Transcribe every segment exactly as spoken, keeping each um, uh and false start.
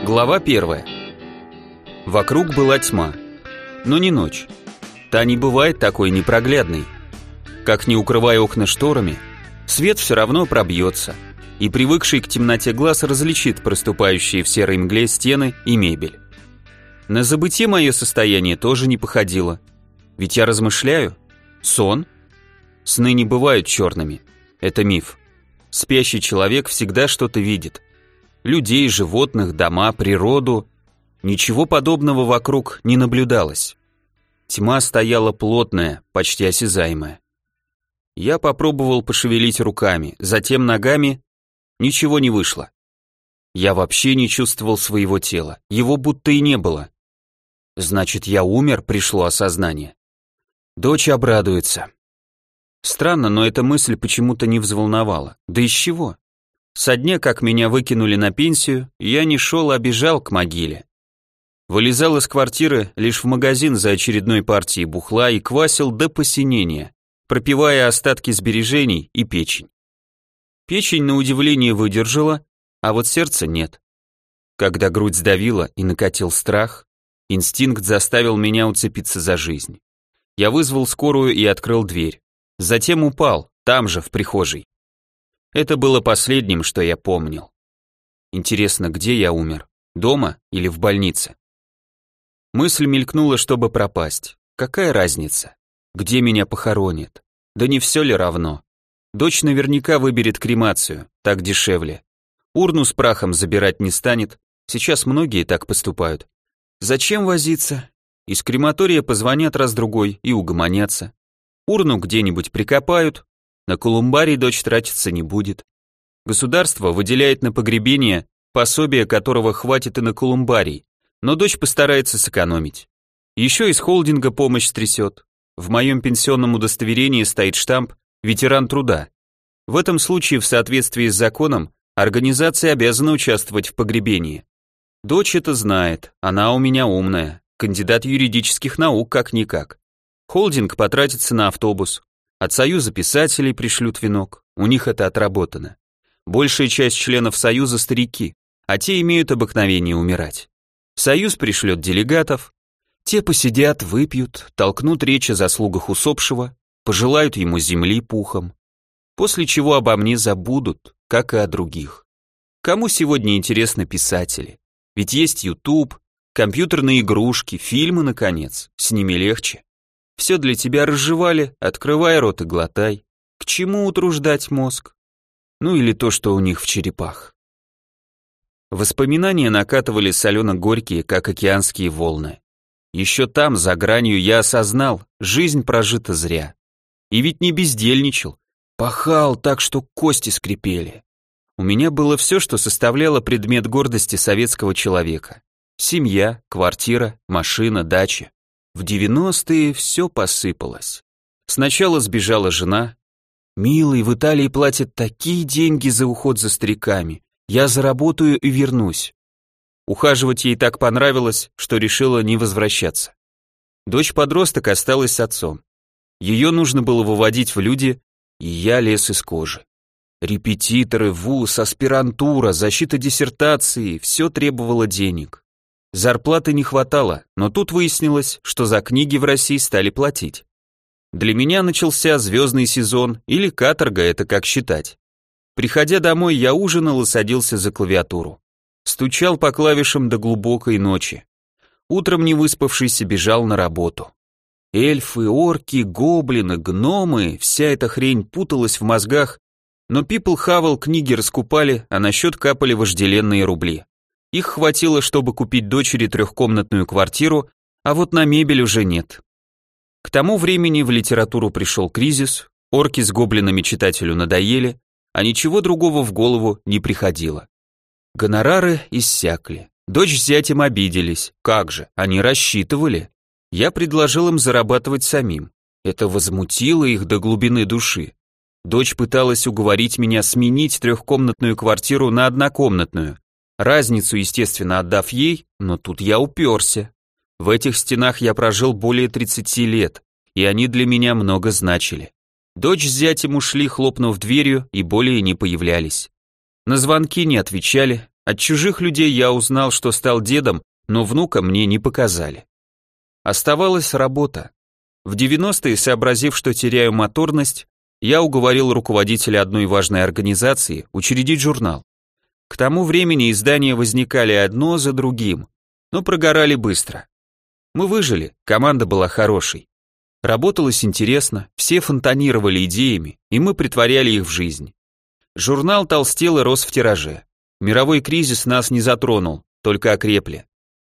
Глава первая. Вокруг была тьма, но не ночь. Та не бывает такой непроглядной. Как ни укрывая окна шторами, свет все равно пробьется, и привыкший к темноте глаз различит проступающие в серой мгле стены и мебель. На забытье мое состояние тоже не походило. Ведь я размышляю. Сон? Сны не бывают черными. Это миф. Спящий человек всегда что-то видит. Людей, животных, дома, природу. Ничего подобного вокруг не наблюдалось. Тьма стояла плотная, почти осязаемая. Я попробовал пошевелить руками, затем ногами. Ничего не вышло. Я вообще не чувствовал своего тела, его будто и не было. Значит, я умер, пришло осознание. Дочь обрадуется. Странно, но эта мысль почему-то не взволновала. Да из чего? Со дня, как меня выкинули на пенсию, я не шел, а бежал к могиле. Вылезал из квартиры лишь в магазин за очередной партией бухла и квасил до посинения, пропивая остатки сбережений и печень. Печень, на удивление, выдержала, а вот сердце нет. Когда грудь сдавила и накатил страх, инстинкт заставил меня уцепиться за жизнь. Я вызвал скорую и открыл дверь. Затем упал, там же, в прихожей. Это было последним, что я помнил. Интересно, где я умер? Дома или в больнице? Мысль мелькнула, чтобы пропасть. Какая разница? Где меня похоронят? Да не все ли равно? Дочь наверняка выберет кремацию, так дешевле. Урну с прахом забирать не станет, сейчас многие так поступают. Зачем возиться? Из крематория позвонят раз-другой и угомонятся. Урну где-нибудь прикопают, на колумбарий дочь тратиться не будет. Государство выделяет на погребение пособие, которого хватит и на колумбарий, но дочь постарается сэкономить. Еще из холдинга помощь стрясет. В моем пенсионном удостоверении стоит штамп «Ветеран труда». В этом случае, в соответствии с законом, организация обязана участвовать в погребении. Дочь это знает, она у меня умная, кандидат юридических наук как-никак. Холдинг потратится на автобус. От Союза писателей пришлют венок, у них это отработано. Большая часть членов Союза старики, а те имеют обыкновение умирать. Союз пришлет делегатов, те посидят, выпьют, толкнут речь о заслугах усопшего, пожелают ему земли пухом, после чего обо мне забудут, как и о других. Кому сегодня интересны писатели? Ведь есть YouTube, компьютерные игрушки, фильмы, наконец, с ними легче. Все для тебя разжевали, открывай рот и глотай. К чему утруждать мозг? Ну или то, что у них в черепах. Воспоминания накатывали солено-горькие, как океанские волны. Еще там, за гранью, я осознал, жизнь прожита зря. И ведь не бездельничал, пахал так, что кости скрипели. У меня было все, что составляло предмет гордости советского человека. Семья, квартира, машина, дача. В девяностые все посыпалось. Сначала сбежала жена. «Милый, в Италии платят такие деньги за уход за стариками. Я заработаю и вернусь». Ухаживать ей так понравилось, что решила не возвращаться. Дочь-подросток осталась с отцом. Ее нужно было выводить в люди, и я лез из кожи. Репетиторы, вуз, аспирантура, защита диссертации – все требовало денег. Зарплаты не хватало, но тут выяснилось, что за книги в России стали платить. Для меня начался звездный сезон, или каторга, это как считать. Приходя домой, я ужинал и садился за клавиатуру. Стучал по клавишам до глубокой ночи. Утром не выспавшийся бежал на работу. Эльфы, орки, гоблины, гномы, вся эта хрень путалась в мозгах, но people хавал, книги раскупали, а на счет капали вожделенные рубли. Их хватило, чтобы купить дочери трехкомнатную квартиру, а вот на мебель уже нет. К тому времени в литературу пришел кризис, орки с гоблинами читателю надоели, а ничего другого в голову не приходило. Гонорары иссякли. Дочь с зятем обиделись. Как же, они рассчитывали. Я предложил им зарабатывать самим. Это возмутило их до глубины души. Дочь пыталась уговорить меня сменить трехкомнатную квартиру на однокомнатную. Разницу, естественно, отдав ей, но тут я уперся. В этих стенах я прожил более тридцати лет, и они для меня много значили. Дочь с зятем ушли, хлопнув дверью, и более не появлялись. На звонки не отвечали, От чужих людей я узнал, что стал дедом, но внука мне не показали. Оставалась работа. В девяностые, сообразив, что теряю моторность, я уговорил руководителя одной важной организации учредить журнал. К тому времени издания возникали одно за другим, но прогорали быстро. Мы выжили, команда была хорошей. Работалось интересно, все фонтанировали идеями, и мы притворяли их в жизнь. Журнал толстел и рос в тираже. Мировой кризис нас не затронул, только окрепли.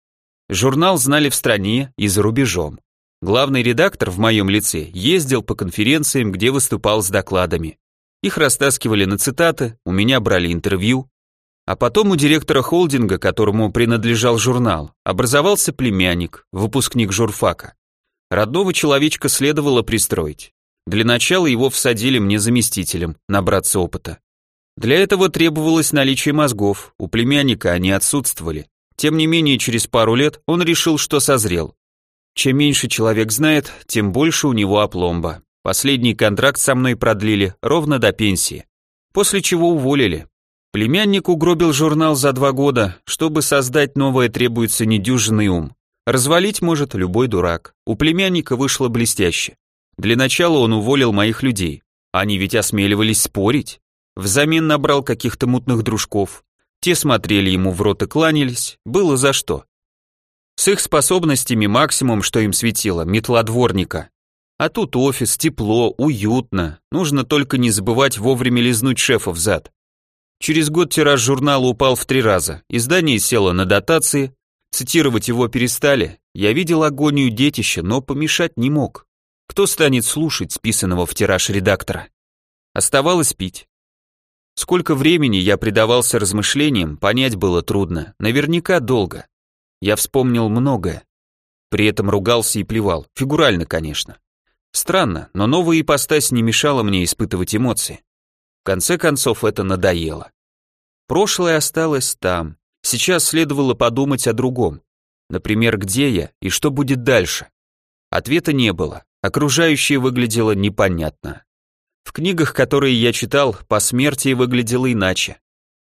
Журнал знали в стране и за рубежом. Главный редактор в моем лице ездил по конференциям, где выступал с докладами. Их растаскивали на цитаты, у меня брали интервью. А потом у директора холдинга, которому принадлежал журнал, образовался племянник, выпускник журфака. Родного человечка следовало пристроить. Для начала его всадили мне заместителем, набраться опыта. Для этого требовалось наличие мозгов, у племянника они отсутствовали. Тем не менее, через пару лет он решил, что созрел. Чем меньше человек знает, тем больше у него опломба. Последний контракт со мной продлили ровно до пенсии, после чего уволили. Племянник угробил журнал за два года, чтобы создать новое требуется недюжинный ум. Развалить может любой дурак. У племянника вышло блестяще. Для начала он уволил моих людей. Они ведь осмеливались спорить. Взамен набрал каких-то мутных дружков. Те смотрели ему в рот и кланялись, было за что. С их способностями максимум, что им светило, метла дворника. А тут офис, тепло, уютно. Нужно только не забывать вовремя лизнуть шефа в зад. Через год тираж журнала упал в три раза, издание село на дотации, цитировать его перестали, я видел агонию детища, но помешать не мог. Кто станет слушать списанного в тираж редактора? Оставалось пить. Сколько времени я предавался размышлениям, понять было трудно, наверняка долго. Я вспомнил многое. При этом ругался и плевал, фигурально, конечно. Странно, но новая ипостась не мешала мне испытывать эмоции. В конце концов, это надоело. Прошлое осталось там. Сейчас следовало подумать о другом. Например, где я и что будет дальше. Ответа не было. Окружающее выглядело непонятно. В книгах, которые я читал, посмертие выглядело иначе.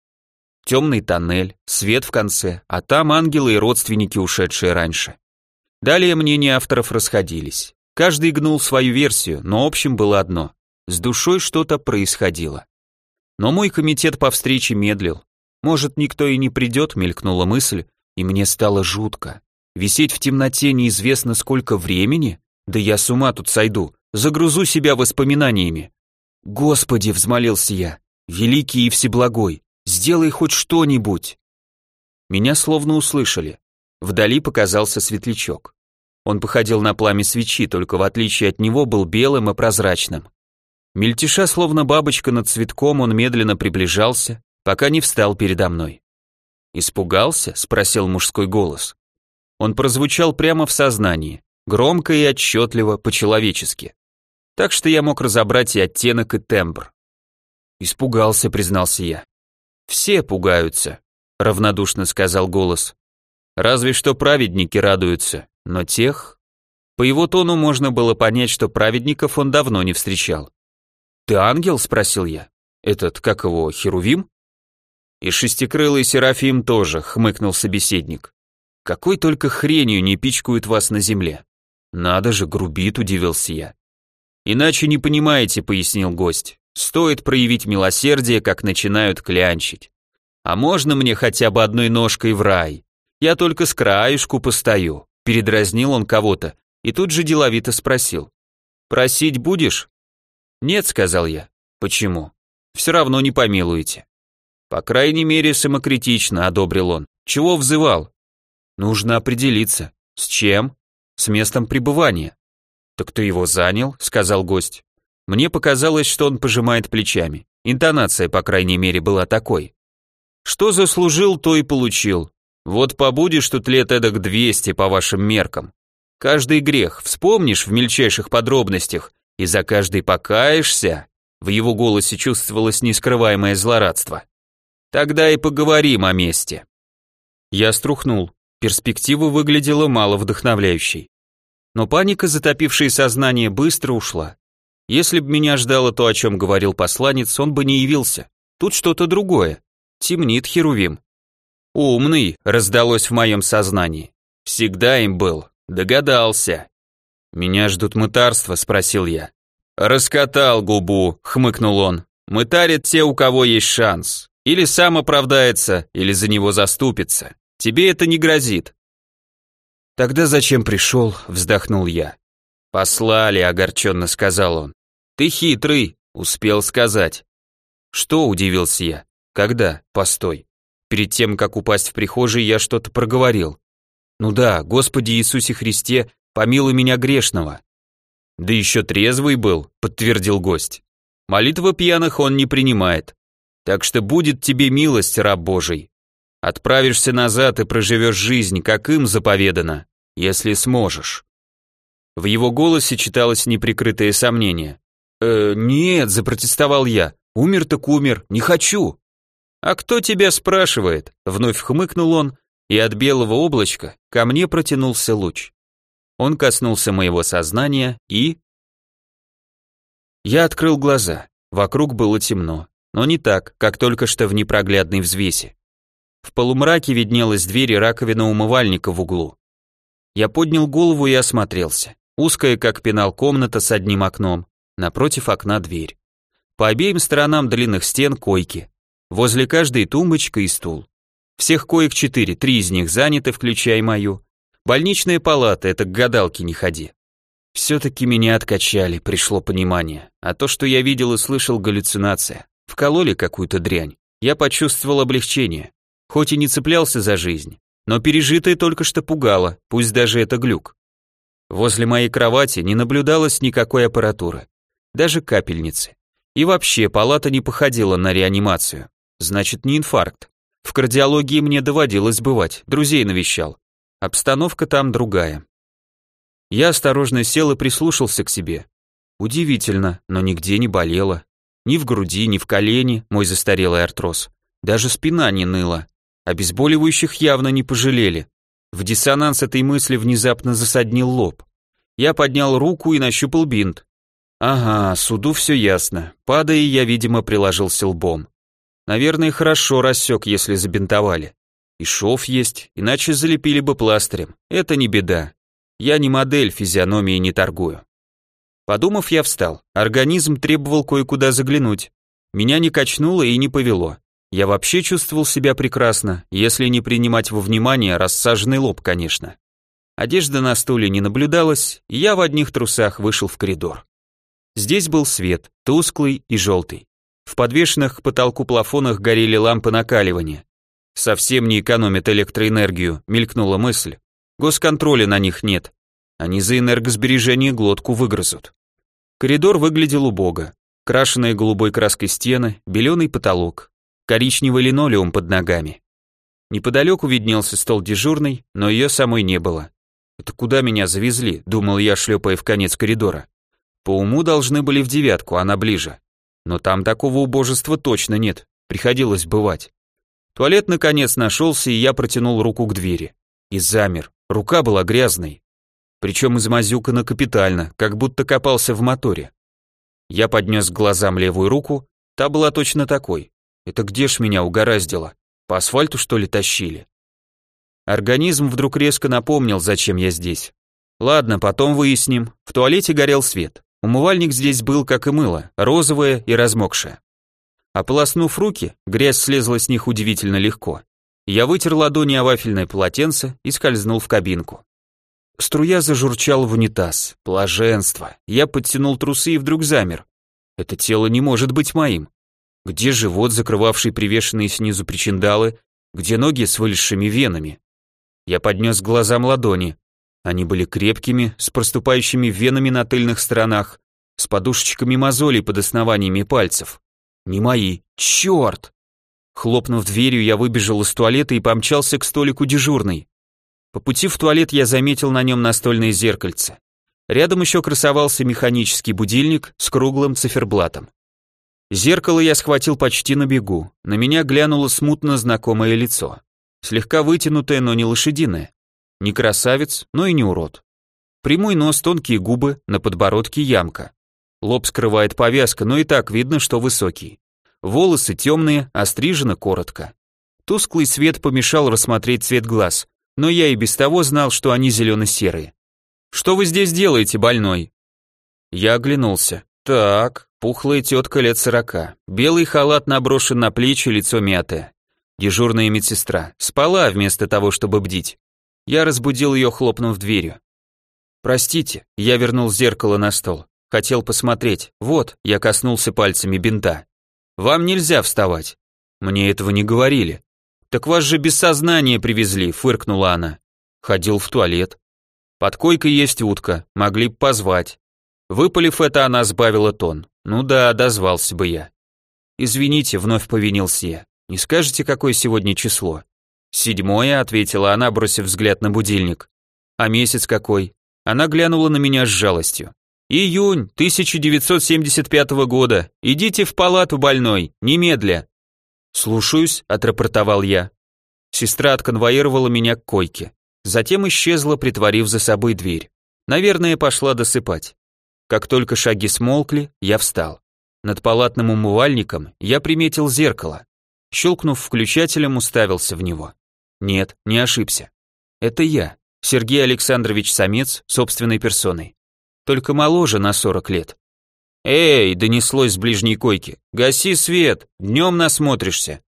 Темный тоннель, свет в конце, а там ангелы и родственники, ушедшие раньше. Далее мнения авторов расходились. Каждый гнул свою версию, но общим было одно. С душой что-то происходило. Но мой комитет по встрече медлил. Может, никто и не придет, мелькнула мысль, и мне стало жутко. Висеть в темноте неизвестно сколько времени? Да я с ума тут сойду, загрузу себя воспоминаниями. Господи, взмолился я, великий и всеблагой, сделай хоть что-нибудь. Меня словно услышали. Вдали показался светлячок. Он походил на пламя свечи, только в отличие от него был белым и прозрачным. Мельтеша, словно бабочка над цветком, он медленно приближался, пока не встал передо мной. «Испугался?» — спросил мужской голос. Он прозвучал прямо в сознании, громко и отчетливо, по-человечески. Так что я мог разобрать и оттенок, и тембр. «Испугался», — признался я. «Все пугаются», — равнодушно сказал голос. «Разве что праведники радуются, но тех...» По его тону можно было понять, что праведников он давно не встречал. «Ты ангел?» — спросил я. «Этот, как его, Херувим?» «И шестикрылый Серафим тоже», — хмыкнул собеседник. «Какой только хренью не пичкают вас на земле». «Надо же, грубит», — удивился я. «Иначе не понимаете», — пояснил гость. «Стоит проявить милосердие, как начинают клянчить. А можно мне хотя бы одной ножкой в рай? Я только с краешку постою». Передразнил он кого-то и тут же деловито спросил. «Просить будешь?» «Нет», — сказал я. «Почему?» «Все равно не помилуете». «По крайней мере, самокритично», — одобрил он. «Чего взывал?» «Нужно определиться». «С чем?» «С местом пребывания». «Так ты его занял?» — сказал гость. Мне показалось, что он пожимает плечами. Интонация, по крайней мере, была такой. «Что заслужил, то и получил. Вот побудешь тут лет эдак двести по вашим меркам. Каждый грех вспомнишь в мельчайших подробностях, и за каждый покаешься». В его голосе чувствовалось нескрываемое злорадство. «Тогда и поговорим о месте». Я струхнул. Перспектива выглядела мало вдохновляющей. Но паника, затопившая сознание, быстро ушла. Если б меня ждало то, о чем говорил посланец, он бы не явился. Тут что-то другое. Темнит Херувим. «Умный», — раздалось в моем сознании. «Всегда им был. Догадался». «Меня ждут мытарства?» — спросил я. «Раскатал губу», — хмыкнул он. «Мытарят те, у кого есть шанс. Или сам оправдается, или за него заступится. Тебе это не грозит». «Тогда зачем пришел?» — вздохнул я. «Послали», — огорченно сказал он. «Ты хитрый», — успел сказать. «Что?» — удивился я. «Когда? Постой. Перед тем, как упасть в прихожей, я что-то проговорил. Ну да, Господи Иисусе Христе, помилуй меня грешного». «Да еще трезвый был», — подтвердил гость. «Молитвы пьяных он не принимает. Так что будет тебе милость, раб Божий. Отправишься назад и проживешь жизнь, как им заповедано, если сможешь». В его голосе читалось неприкрытое сомнение. «Э, нет», — запротестовал я, — «умер так умер, не хочу». «А кто тебя спрашивает?» — вновь хмыкнул он, и от белого облачка ко мне протянулся луч. Он коснулся моего сознания и... Я открыл глаза. Вокруг было темно, но не так, как только что в непроглядной взвесе. В полумраке виднелась дверь и раковина умывальника в углу. Я поднял голову и осмотрелся. Узкая, как пенал, комната с одним окном. Напротив окна дверь. По обеим сторонам длинных стен койки. Возле каждой тумбочка и стул. Всех коек четыре, три из них заняты, включая мою. Больничная палата, это к гадалке не ходи. Все-таки меня откачали, пришло понимание. А то, что я видел и слышал, галлюцинация. Вкололи какую-то дрянь. Я почувствовал облегчение. Хоть и не цеплялся за жизнь, но пережитое только что пугало, пусть даже это глюк. Возле моей кровати не наблюдалось никакой аппаратуры. Даже капельницы. И вообще, палата не походила на реанимацию. Значит, не инфаркт. В кардиологии мне доводилось бывать, друзей навещал. Обстановка там другая. Я осторожно сел и прислушался к себе. Удивительно, но нигде не болело. Ни в груди, ни в колене, мой застарелый артроз. Даже спина не ныла. Обезболивающих явно не пожалели. В диссонанс этой мысли внезапно засаднил лоб. Я поднял руку и нащупал бинт. Ага, суду все ясно. Падая, я, видимо, приложился лбом. Наверное, хорошо рассек, если забинтовали. И шов есть, иначе залепили бы пластырем. Это не беда. Я не модель, физиономией не торгую. Подумав, я встал. Организм требовал кое-куда заглянуть. Меня не качнуло и не повело. Я вообще чувствовал себя прекрасно, если не принимать во внимание рассаженный лоб, конечно. Одежда на стуле не наблюдалась, и я в одних трусах вышел в коридор. Здесь был свет, тусклый и желтый. В подвешенных к потолку плафонах горели лампы накаливания. Совсем не экономят электроэнергию, мелькнула мысль. Госконтроля на них нет. Они за энергосбережение глотку выгрызут. Коридор выглядел убого. Крашеные голубой краской стены, беленый потолок, коричневый линолеум под ногами. Неподалеку виднелся стол дежурной, но ее самой не было. Это куда меня завезли, думал я, шлепая в конец коридора. По уму должны были в девятку, она ближе. Но там такого убожества точно нет, приходилось бывать. Туалет наконец нашелся, и я протянул руку к двери. И замер, рука была грязной. Причем измазюкана капитально, как будто копался в моторе. Я поднес к глазам левую руку, та была точно такой. Это где ж меня угораздило? По асфальту, что ли, тащили? Организм вдруг резко напомнил, зачем я здесь. Ладно, потом выясним. В туалете горел свет. Умывальник здесь был, как и мыло, розовое и размокшее. Ополоснув руки, грязь слезла с них удивительно легко. Я вытер ладони о вафельное полотенце и скользнул в кабинку. Струя зажурчала в унитаз. Блаженство. Я подтянул трусы и вдруг замер. Это тело не может быть моим. Где живот, закрывавший привешенные снизу причиндалы? Где ноги с вылезшими венами? Я поднес к глазам ладони. Они были крепкими, с проступающими венами на тыльных сторонах, с подушечками мозолей под основаниями пальцев. Не мои. Черт! Хлопнув дверью, я выбежал из туалета и помчался к столику дежурной. По пути в туалет я заметил на нем настольное зеркальце. Рядом еще красовался механический будильник с круглым циферблатом. Зеркало я схватил почти на бегу. На меня глянуло смутно знакомое лицо. Слегка вытянутое, но не лошадиное. Не красавец, но и не урод. Прямой нос, тонкие губы, на подбородке ямка. Лоб скрывает повязка, но и так видно, что высокий. Волосы темные, острижено коротко. Тусклый свет помешал рассмотреть цвет глаз, но я и без того знал, что они зелено-серые. «Что вы здесь делаете, больной?» Я оглянулся. Так, пухлая тетка лет сорока, белый халат наброшен на плечи, лицо мятое. Дежурная медсестра, спала вместо того, чтобы бдить. Я разбудил ее, хлопнув дверью. «Простите», я вернул зеркало на стол. Хотел посмотреть. Вот, я коснулся пальцами бинта. «Вам нельзя вставать». Мне этого не говорили. «Так вас же без сознания привезли», фыркнула она. Ходил в туалет. «Под койкой есть утка, могли б позвать». Выпалив это, она сбавила тон. «Ну да, дозвался бы я». «Извините», вновь повинился я. «Не скажете, какое сегодня число?» «Седьмое», ответила она, бросив взгляд на будильник. «А месяц какой?» Она глянула на меня с жалостью. «Июнь тысяча девятьсот семьдесят пятого года. Идите в палату, больной, немедля». «Слушаюсь», отрапортовал я. Сестра отконвоировала меня к койке. Затем исчезла, притворив за собой дверь. Наверное, пошла досыпать. Как только шаги смолкли, я встал. Над палатным умывальником я приметил зеркало. Щелкнув включателем, уставился в него. Нет, не ошибся. Это я, Сергей Александрович Самец, собственной персоной. Только моложе на сорок лет. «Эй!» — донеслось с ближней койки. «Гаси свет! Днем насмотришься!»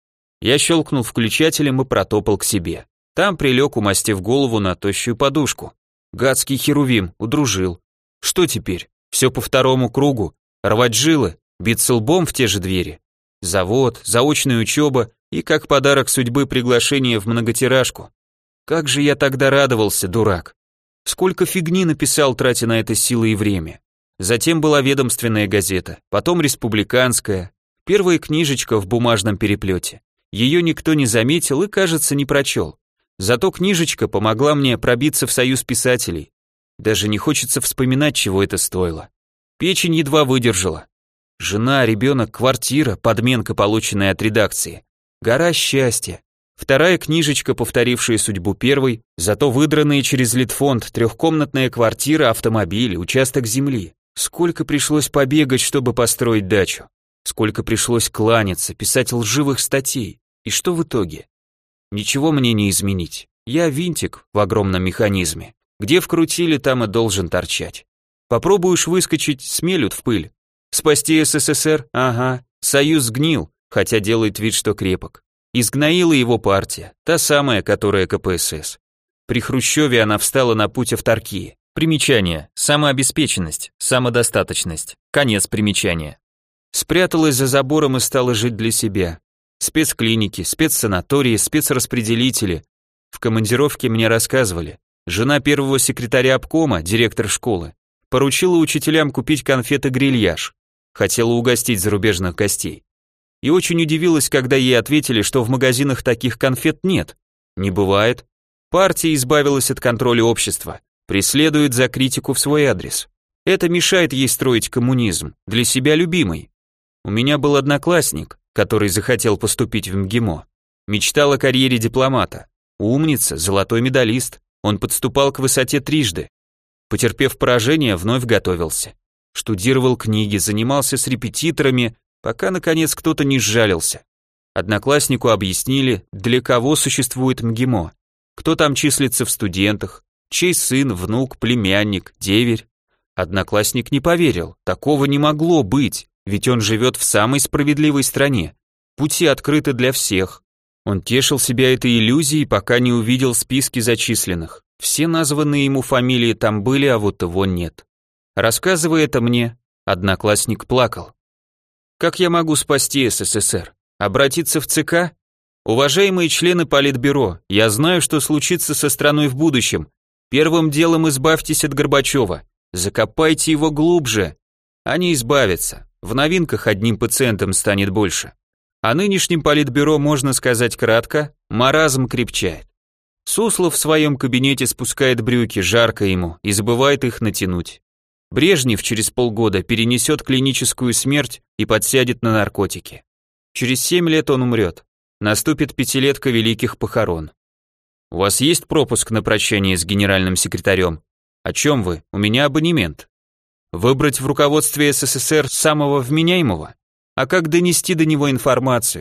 Я щелкнул включателем и протопал к себе. Там прилег, умастив голову на тощую подушку. Гадский херувим, удружил. Что теперь? Все по второму кругу? Рвать жилы? Биться лбом в те же двери? Завод, заочная учеба и, как подарок судьбы, приглашение в многотиражку. Как же я тогда радовался, дурак. Сколько фигни написал, тратя на это силы и время. Затем была ведомственная газета, потом республиканская, первая книжечка в бумажном переплете. Ее никто не заметил и, кажется, не прочел. Зато книжечка помогла мне пробиться в союз писателей. Даже не хочется вспоминать, чего это стоило. Печень едва выдержала. Жена, ребенок, квартира, подменка, полученная от редакции. Гора счастья. Вторая книжечка, повторившая судьбу первой, зато выдранные через Литфонд, трехкомнатная квартира, автомобиль, участок земли. Сколько пришлось побегать, чтобы построить дачу. Сколько пришлось кланяться, писать лживых статей. И что в итоге? Ничего мне не изменить. Я винтик в огромном механизме. Где вкрутили, там и должен торчать. Попробуешь выскочить, смелют в пыль. Спасти СССР? Ага. Союз сгнил, хотя делает вид, что крепок. Изгноила его партия, та самая, которая ка пэ эс эс. При Хрущеве она встала на путь автаркии. Примечание. Самообеспеченность, самодостаточность. Конец примечания. Спряталась за забором и стала жить для себя. Спецклиники, спецсанатории, спецраспределители. В командировке мне рассказывали. Жена первого секретаря обкома, директор школы, поручила учителям купить конфеты-грильяж. Хотела угостить зарубежных гостей. И очень удивилась, когда ей ответили, что в магазинах таких конфет нет. Не бывает. Партия избавилась от контроля общества, преследует за критику в свой адрес. Это мешает ей строить коммунизм, для себя любимый. У меня был одноклассник, который захотел поступить в МГИМО. Мечтал о карьере дипломата. Умница, золотой медалист. Он подступал к высоте трижды. Потерпев поражение, вновь готовился. Штудировал книги, занимался с репетиторами, пока, наконец, кто-то не сжалился. Однокласснику объяснили, для кого существует МГИМО, кто там числится в студентах, чей сын, внук, племянник, деверь. Одноклассник не поверил, такого не могло быть, ведь он живет в самой справедливой стране. Пути открыты для всех. Он тешил себя этой иллюзией, пока не увидел списки зачисленных. Все названные ему фамилии там были, а вот его нет. Рассказывая это мне, одноклассник плакал. Как я могу спасти СССР? Обратиться в ЦК? Уважаемые члены Политбюро, я знаю, что случится со страной в будущем. Первым делом избавьтесь от Горбачева. Закопайте его глубже. Они избавятся. В новинках одним пациентом станет больше. О нынешнем Политбюро можно сказать кратко, маразм крепчает. Суслов в своем кабинете спускает брюки, жарко ему, и забывает их натянуть. Брежнев через полгода перенесет клиническую смерть и подсядет на наркотики. Через семь лет он умрет. Наступит пятилетка великих похорон. У вас есть пропуск на прощание с генеральным секретарем? О чем вы? У меня абонемент. Выбрать в руководстве СССР самого вменяемого? А как донести до него информацию?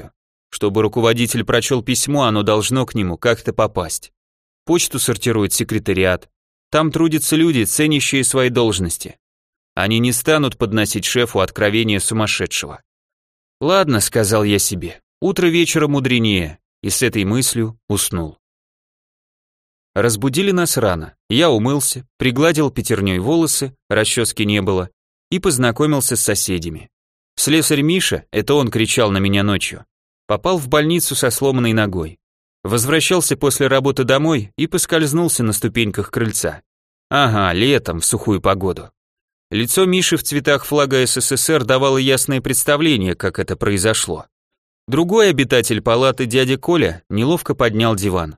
Чтобы руководитель прочел письмо, оно должно к нему как-то попасть. Почту сортирует секретариат. Там трудятся люди, ценящие свои должности. Они не станут подносить шефу откровения сумасшедшего. «Ладно», — сказал я себе, — «утро вечера мудренее», и с этой мыслью уснул. Разбудили нас рано. Я умылся, пригладил пятерней волосы, расчески не было, и познакомился с соседями. Слесарь Миша, это он кричал на меня ночью, попал в больницу со сломанной ногой. Возвращался после работы домой и поскользнулся на ступеньках крыльца. Ага, летом, в сухую погоду. Лицо Миши в цветах флага СССР давало ясное представление, как это произошло. Другой обитатель палаты, дядя Коля, неловко поднял диван.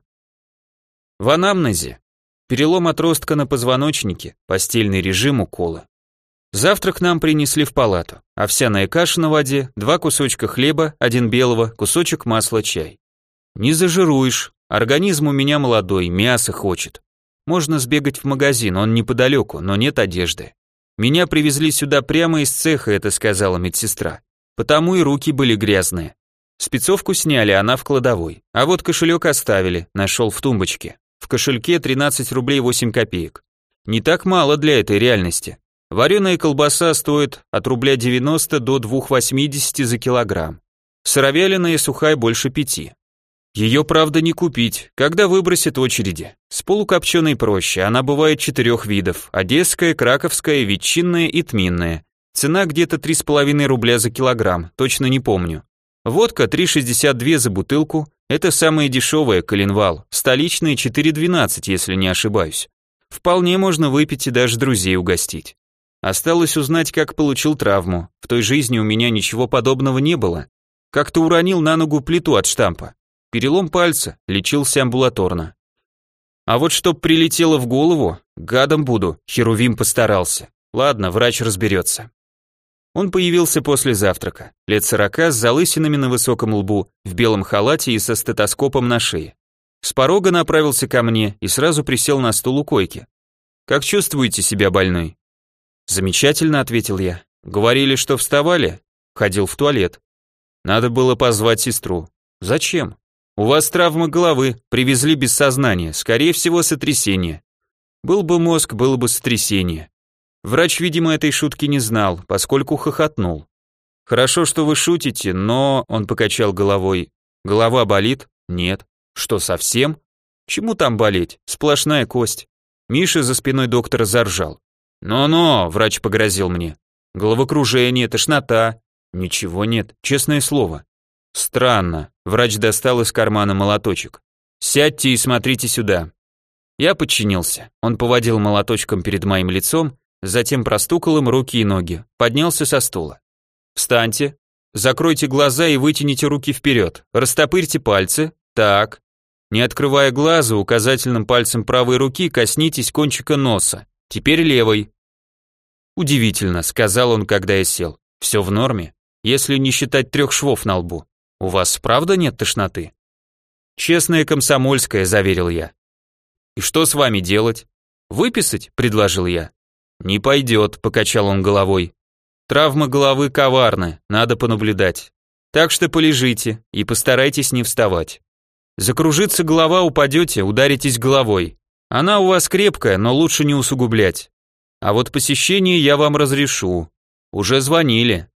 В анамнезе. Перелом отростка на позвоночнике, постельный режим, уколы. Завтрак нам принесли в палату. Овсяная каша на воде, два кусочка хлеба, один белого, кусочек масла, чай. Не зажируешь, организм у меня молодой, мясо хочет. Можно сбегать в магазин, он неподалеку, но нет одежды. Меня привезли сюда прямо из цеха, это сказала медсестра. Потому и руки были грязные. Спецовку сняли, она в кладовой. А вот кошелек оставили, нашел в тумбочке. В кошельке тринадцать рублей восемь копеек. Не так мало для этой реальности. Вареная колбаса стоит от рубля девяносто до двух восьмидесяти за килограмм. Сыровяленая сухая больше пяти. Ее, правда, не купить, когда выбросят очереди. С полукопченой проще, она бывает четырех видов. Одесская, краковская, ветчинная и тминная. Цена где-то три с половиной рубля за килограмм, точно не помню. Водка три шестьдесят два за бутылку, это самая дешевая, Коленвал, столичная четыре двенадцать, если не ошибаюсь. Вполне можно выпить и даже друзей угостить. Осталось узнать, как получил травму, в той жизни у меня ничего подобного не было. Как-то уронил на ногу плиту от штампа. Перелом пальца, лечился амбулаторно. А вот чтоб прилетело в голову, гадом буду, Херувим постарался. Ладно, врач разберется. Он появился после завтрака, лет сорока, с залысинами на высоком лбу, в белом халате и со стетоскопом на шее. С порога направился ко мне и сразу присел на стул у койки. «Как чувствуете себя, больной?» «Замечательно», — ответил я. «Говорили, что вставали?» «Ходил в туалет». «Надо было позвать сестру». «Зачем?» «У вас травма головы, привезли без сознания, скорее всего, сотрясение». «Был бы мозг, было бы сотрясение». Врач, видимо, этой шутки не знал, поскольку хохотнул. «Хорошо, что вы шутите, но...» — он покачал головой. «Голова болит?» «Нет». «Что, совсем?» «Чему там болеть? Сплошная кость». Миша за спиной доктора заржал. «Но-но», — врач погрозил мне. «Головокружение, тошнота». «Ничего нет, честное слово». «Странно», — врач достал из кармана молоточек. «Сядьте и смотрите сюда». Я подчинился. Он поводил молоточком перед моим лицом, затем простукал им руки и ноги, поднялся со стула. «Встаньте, закройте глаза и вытяните руки вперед, растопырьте пальцы, так. Не открывая глаза, указательным пальцем правой руки коснитесь кончика носа, теперь левой». «Удивительно», — сказал он, когда я сел. «Все в норме, если не считать трех швов на лбу. У вас правда нет тошноты?» «Честная комсомольская», — заверил я. «И что с вами делать?» «Выписать», — предложил я. «Не пойдет», — покачал он головой. «Травма головы коварна, надо понаблюдать. Так что полежите и постарайтесь не вставать. Закружится голова, упадете, ударитесь головой. Она у вас крепкая, но лучше не усугублять. А вот посещение я вам разрешу. Уже звонили.